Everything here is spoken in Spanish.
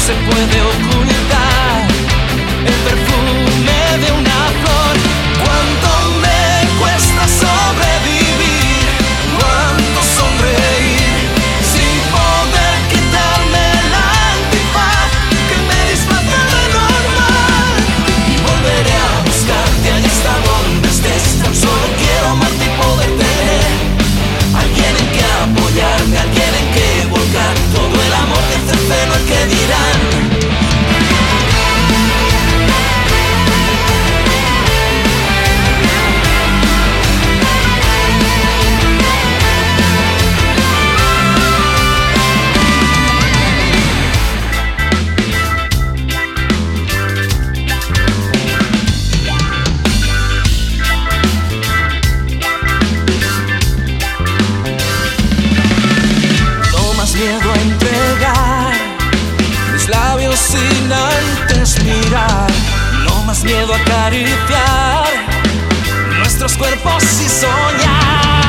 se puede ocultar el perfume de una flor. Cuánto me cuesta sobrevivir, cuánto sonreír sin poder quitarme la antifaz que me disfraza de normal. Y volveré a buscarte allí hasta donde estés. Tan solo quiero amarte y poder tener alguien en que apoyarme, alguien en que volcar todo el amor que cerceno el que dirán. Miedo a entregar mis labios sin antes mirar, no más miedo a acariciar nuestros cuerpos y soñar.